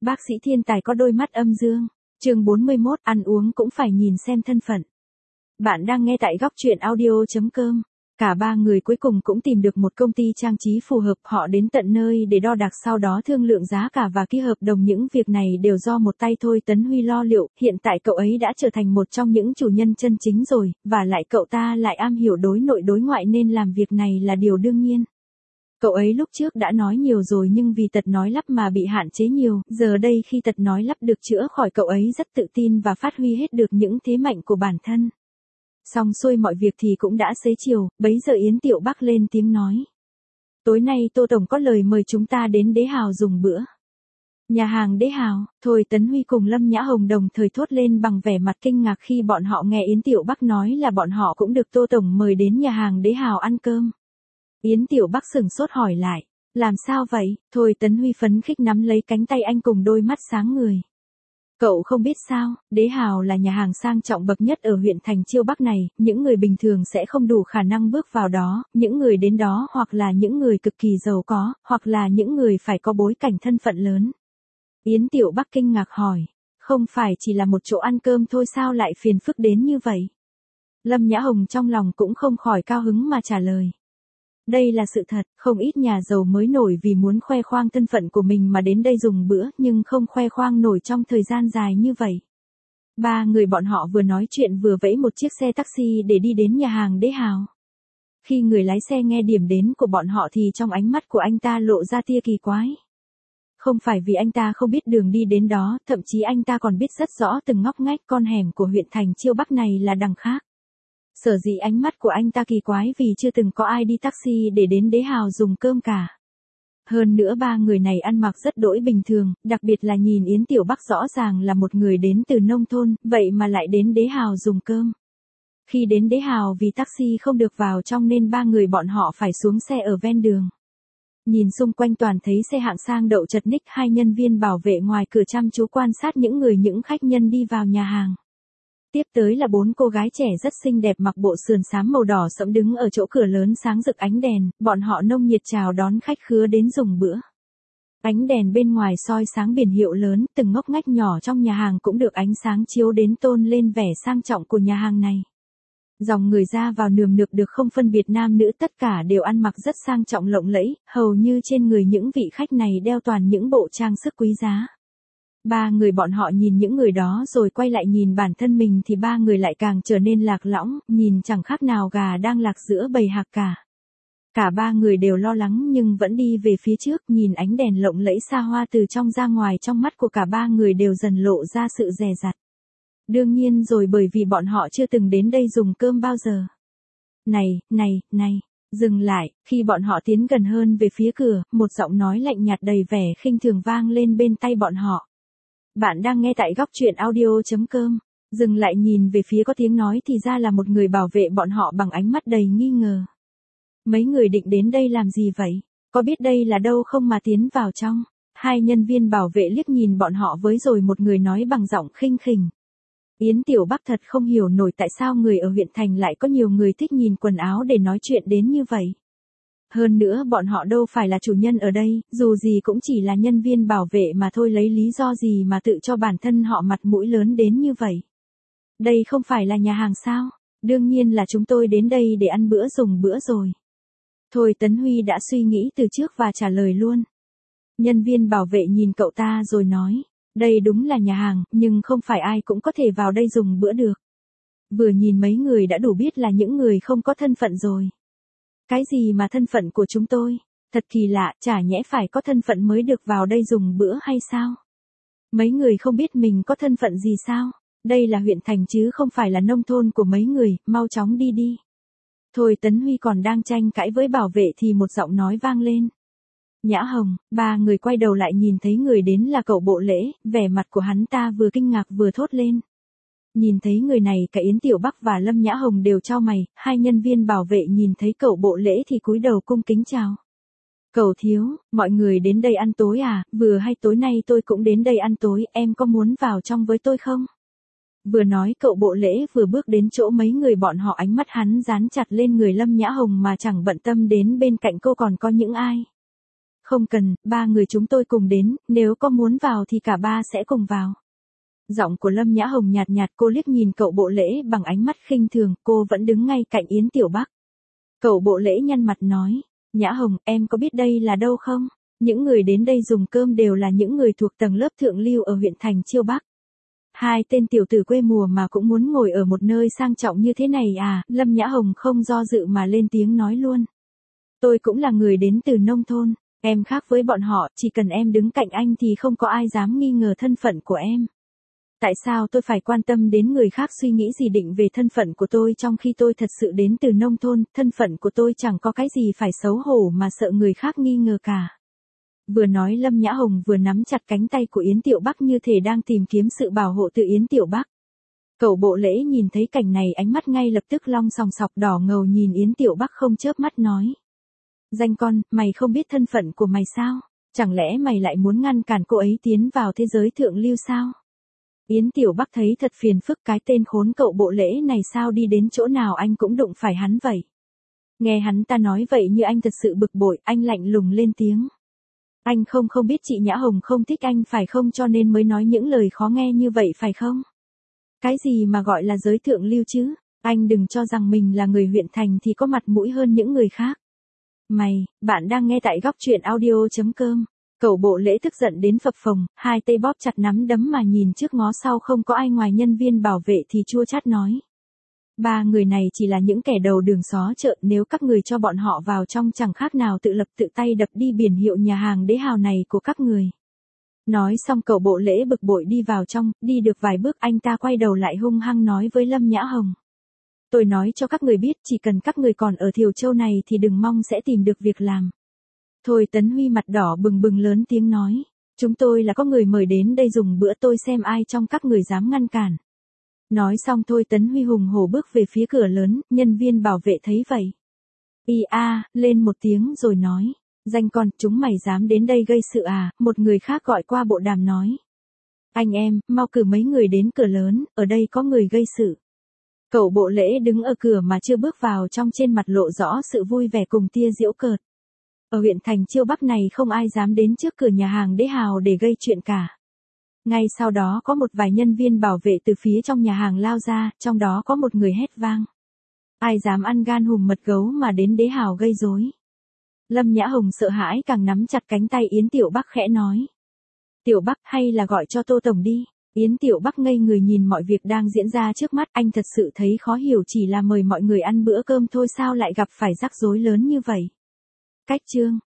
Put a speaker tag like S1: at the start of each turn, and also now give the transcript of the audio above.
S1: Bác sĩ thiên tài có đôi mắt âm dương. Chương 41, ăn uống cũng phải nhìn xem thân phận. Bạn đang nghe tại góc truyện audio.com. Cả ba người cuối cùng cũng tìm được một công ty trang trí phù hợp, họ đến tận nơi để đo đạc sau đó thương lượng giá cả và ký hợp đồng. Những việc này đều do một tay Thôi Tấn Huy lo liệu, hiện tại cậu ấy đã trở thành một trong những chủ nhân chân chính rồi, và lại cậu ta lại am hiểu đối nội đối ngoại nên làm việc này là điều đương nhiên. Cậu ấy lúc trước đã nói nhiều rồi nhưng vì tật nói lắp mà bị hạn chế nhiều, giờ đây khi tật nói lắp được chữa khỏi cậu ấy rất tự tin và phát huy hết được những thế mạnh của bản thân. Xong xuôi mọi việc thì cũng đã xế chiều, bấy giờ Yến Tiểu Bắc lên tiếng nói. Tối nay Tô Tổng có lời mời chúng ta đến Đế Hào dùng bữa. Nhà hàng Đế Hào, Thôi Tấn Huy cùng Lâm Nhã Hồng đồng thời thốt lên bằng vẻ mặt kinh ngạc khi bọn họ nghe Yến Tiểu Bắc nói là bọn họ cũng được Tô Tổng mời đến nhà hàng Đế Hào ăn cơm. Yến Tiểu Bắc sửng sốt hỏi lại, làm sao vậy? Thôi Tấn Huy phấn khích nắm lấy cánh tay anh cùng đôi mắt sáng người. Cậu không biết sao, Đế Hào là nhà hàng sang trọng bậc nhất ở huyện thành Chiêu Bắc này, những người bình thường sẽ không đủ khả năng bước vào đó, những người đến đó hoặc là những người cực kỳ giàu có, hoặc là những người phải có bối cảnh thân phận lớn. Yến Tiểu Bắc kinh ngạc hỏi, không phải chỉ là một chỗ ăn cơm thôi sao lại phiền phức đến như vậy? Lâm Nhã Hồng trong lòng cũng không khỏi cao hứng mà trả lời. Đây là sự thật, không ít nhà giàu mới nổi vì muốn khoe khoang thân phận của mình mà đến đây dùng bữa nhưng không khoe khoang nổi trong thời gian dài như vậy. Ba người bọn họ vừa nói chuyện vừa vẫy một chiếc xe taxi để đi đến nhà hàng Đế Hào. Khi người lái xe nghe điểm đến của bọn họ thì trong ánh mắt của anh ta lộ ra tia kỳ quái. Không phải vì anh ta không biết đường đi đến đó, thậm chí anh ta còn biết rất rõ từng ngóc ngách con hẻm của huyện thành Chiêu Bắc này là đằng khác. Sở dĩ ánh mắt của anh ta kỳ quái vì chưa từng có ai đi taxi để đến Đế Hào dùng cơm cả. Hơn nữa ba người này ăn mặc rất đỗi bình thường, đặc biệt là nhìn Yến Tiểu Bắc rõ ràng là một người đến từ nông thôn, vậy mà lại đến Đế Hào dùng cơm. Khi đến Đế Hào vì taxi không được vào trong nên ba người bọn họ phải xuống xe ở ven đường. Nhìn xung quanh toàn thấy xe hạng sang đậu chật ních, hai nhân viên bảo vệ ngoài cửa chăm chú quan sát những khách nhân đi vào nhà hàng. Tiếp tới là bốn cô gái trẻ rất xinh đẹp mặc bộ sườn xám màu đỏ sẫm đứng ở chỗ cửa lớn sáng rực ánh đèn, bọn họ nồng nhiệt chào đón khách khứa đến dùng bữa. Ánh đèn bên ngoài soi sáng biển hiệu lớn, từng ngóc ngách nhỏ trong nhà hàng cũng được ánh sáng chiếu đến tôn lên vẻ sang trọng của nhà hàng này. Dòng người ra vào nườm nượp được không phân biệt nam nữ, tất cả đều ăn mặc rất sang trọng lộng lẫy, hầu như trên người những vị khách này đeo toàn những bộ trang sức quý giá. Ba người bọn họ nhìn những người đó rồi quay lại nhìn bản thân mình thì ba người lại càng trở nên lạc lõng, nhìn chẳng khác nào gà đang lạc giữa bầy hạc cả. Cả ba người đều lo lắng nhưng vẫn đi về phía trước, nhìn ánh đèn lộng lẫy xa hoa từ trong ra ngoài, trong mắt của cả ba người đều dần lộ ra sự dè dặt. Đương nhiên rồi, bởi vì bọn họ chưa từng đến đây dùng cơm bao giờ. Này, dừng lại, khi bọn họ tiến gần hơn về phía cửa, một giọng nói lạnh nhạt đầy vẻ khinh thường vang lên bên tai bọn họ. Bạn đang nghe tại góc truyện audio.com. Dừng lại nhìn về phía có tiếng nói thì ra là một người bảo vệ bọn họ bằng ánh mắt đầy nghi ngờ. Mấy người định đến đây làm gì vậy? Có biết đây là đâu không mà tiến vào trong? Hai nhân viên bảo vệ liếc nhìn bọn họ với rồi một người nói bằng giọng khinh khỉnh. Yến Tiểu Bắc thật không hiểu nổi tại sao người ở huyện thành lại có nhiều người thích nhìn quần áo để nói chuyện đến như vậy. Hơn nữa bọn họ đâu phải là chủ nhân ở đây, dù gì cũng chỉ là nhân viên bảo vệ mà thôi, lấy lý do gì mà tự cho bản thân họ mặt mũi lớn đến như vậy. Đây không phải là nhà hàng sao? Đương nhiên là chúng tôi đến đây để ăn bữa dùng bữa rồi. Thôi Tấn Huy đã suy nghĩ từ trước và trả lời luôn. Nhân viên bảo vệ nhìn cậu ta rồi nói, đây đúng là nhà hàng, nhưng không phải ai cũng có thể vào đây dùng bữa được. Vừa nhìn mấy người đã đủ biết là những người không có thân phận rồi. Cái gì mà thân phận của chúng tôi? Thật kỳ lạ, chả nhẽ phải có thân phận mới được vào đây dùng bữa hay sao? Mấy người không biết mình có thân phận gì sao? Đây là huyện thành chứ không phải là nông thôn của mấy người, mau chóng đi đi. Thôi Tấn Huy còn đang tranh cãi với bảo vệ thì một giọng nói vang lên. Nhã Hồng, ba người quay đầu lại nhìn thấy người đến là cậu Bộ Lễ, vẻ mặt của hắn ta vừa kinh ngạc vừa thốt lên. Nhìn thấy người này cả Yến Tiểu Bắc và Lâm Nhã Hồng đều chau mày, hai nhân viên bảo vệ nhìn thấy cậu Bộ Lễ thì cúi đầu cung kính chào. Cậu thiếu, mọi người đến đây ăn tối à, vừa hay tối nay tôi cũng đến đây ăn tối, em có muốn vào trong với tôi không? Vừa nói cậu Bộ Lễ vừa bước đến chỗ mấy người bọn họ, ánh mắt hắn dán chặt lên người Lâm Nhã Hồng mà chẳng bận tâm đến bên cạnh cô còn có những ai. Không cần, ba người chúng tôi cùng đến, nếu có muốn vào thì cả ba sẽ cùng vào. Giọng của Lâm Nhã Hồng nhạt nhạt, cô liếc nhìn cậu Bộ Lễ bằng ánh mắt khinh thường, cô vẫn đứng ngay cạnh Yến Tiểu Bắc. Cậu Bộ Lễ nhăn mặt nói, Nhã Hồng, em có biết đây là đâu không? Những người đến đây dùng cơm đều là những người thuộc tầng lớp thượng lưu ở huyện thành Chiêu Bắc. Hai tên tiểu tử quê mùa mà cũng muốn ngồi ở một nơi sang trọng như thế này à? Lâm Nhã Hồng không do dự mà lên tiếng nói luôn. Tôi cũng là người đến từ nông thôn, em khác với bọn họ, chỉ cần em đứng cạnh anh thì không có ai dám nghi ngờ thân phận của em. Tại sao tôi phải quan tâm đến người khác suy nghĩ gì định về thân phận của tôi trong khi tôi thật sự đến từ nông thôn, thân phận của tôi chẳng có cái gì phải xấu hổ mà sợ người khác nghi ngờ cả. Vừa nói Lâm Nhã Hồng vừa nắm chặt cánh tay của Yến Tiểu Bắc như thể đang tìm kiếm sự bảo hộ từ Yến Tiểu Bắc. Cậu Bộ Lễ nhìn thấy cảnh này ánh mắt ngay lập tức long sòng sọc đỏ ngầu nhìn Yến Tiểu Bắc không chớp mắt nói. Danh con, mày không biết thân phận của mày sao? Chẳng lẽ mày lại muốn ngăn cản cô ấy tiến vào thế giới thượng lưu sao? Yến Tiểu Bắc thấy thật phiền phức, cái tên khốn cậu Bộ Lễ này sao đi đến chỗ nào anh cũng đụng phải hắn vậy. Nghe hắn ta nói vậy như anh thật sự bực bội, anh lạnh lùng lên tiếng. Anh không biết chị Nhã Hồng không thích anh phải không, cho nên mới nói những lời khó nghe như vậy phải không? Cái gì mà gọi là giới thượng lưu chứ? Anh đừng cho rằng mình là người huyện thành thì có mặt mũi hơn những người khác. Bạn đang nghe tại góc truyện audio.com. Cậu Bộ Lễ tức giận đến phập phồng, hai tay bóp chặt nắm đấm mà nhìn trước ngó sau không có ai ngoài nhân viên bảo vệ thì chua chát nói. Ba người này chỉ là những kẻ đầu đường xó chợ, nếu các người cho bọn họ vào trong chẳng khác nào tự lập tự tay đập đi biển hiệu nhà hàng đế hào này của các người. Nói xong cậu Bộ Lễ bực bội đi vào trong, đi được vài bước anh ta quay đầu lại hung hăng nói với Lâm Nhã Hồng. Tôi nói cho các người biết, chỉ cần các người còn ở Thiều Châu này thì đừng mong sẽ tìm được việc làm. Thôi Tấn Huy mặt đỏ bừng bừng lớn tiếng nói. Chúng tôi là có người mời đến đây dùng bữa, tôi xem ai trong các người dám ngăn cản. Nói xong Thôi Tấn Huy hùng hổ bước về phía cửa lớn, nhân viên bảo vệ thấy vậy. Lên một tiếng rồi nói. Danh con, chúng mày dám đến đây gây sự à? Một người khác gọi qua bộ đàm nói. Anh em, mau cử mấy người đến cửa lớn, ở đây có người gây sự. Cậu Bộ Lễ đứng ở cửa mà chưa bước vào trong, trên mặt lộ rõ sự vui vẻ cùng tia giễu cợt. Ở huyện thành Chiêu Bắc này không ai dám đến trước cửa nhà hàng đế hào để gây chuyện cả. Ngay sau đó có một vài nhân viên bảo vệ từ phía trong nhà hàng lao ra, trong đó có một người hét vang. Ai dám ăn gan hùm mật gấu mà đến đế hào gây rối? Lâm Nhã Hồng sợ hãi càng nắm chặt cánh tay Yến Tiểu Bắc khẽ nói. Tiểu Bắc, hay là gọi cho Tô Tổng đi. Yến Tiểu Bắc ngây người nhìn mọi việc đang diễn ra trước mắt, anh thật sự thấy khó hiểu, chỉ là mời mọi người ăn bữa cơm thôi sao lại gặp phải rắc rối lớn như vậy. Cách chương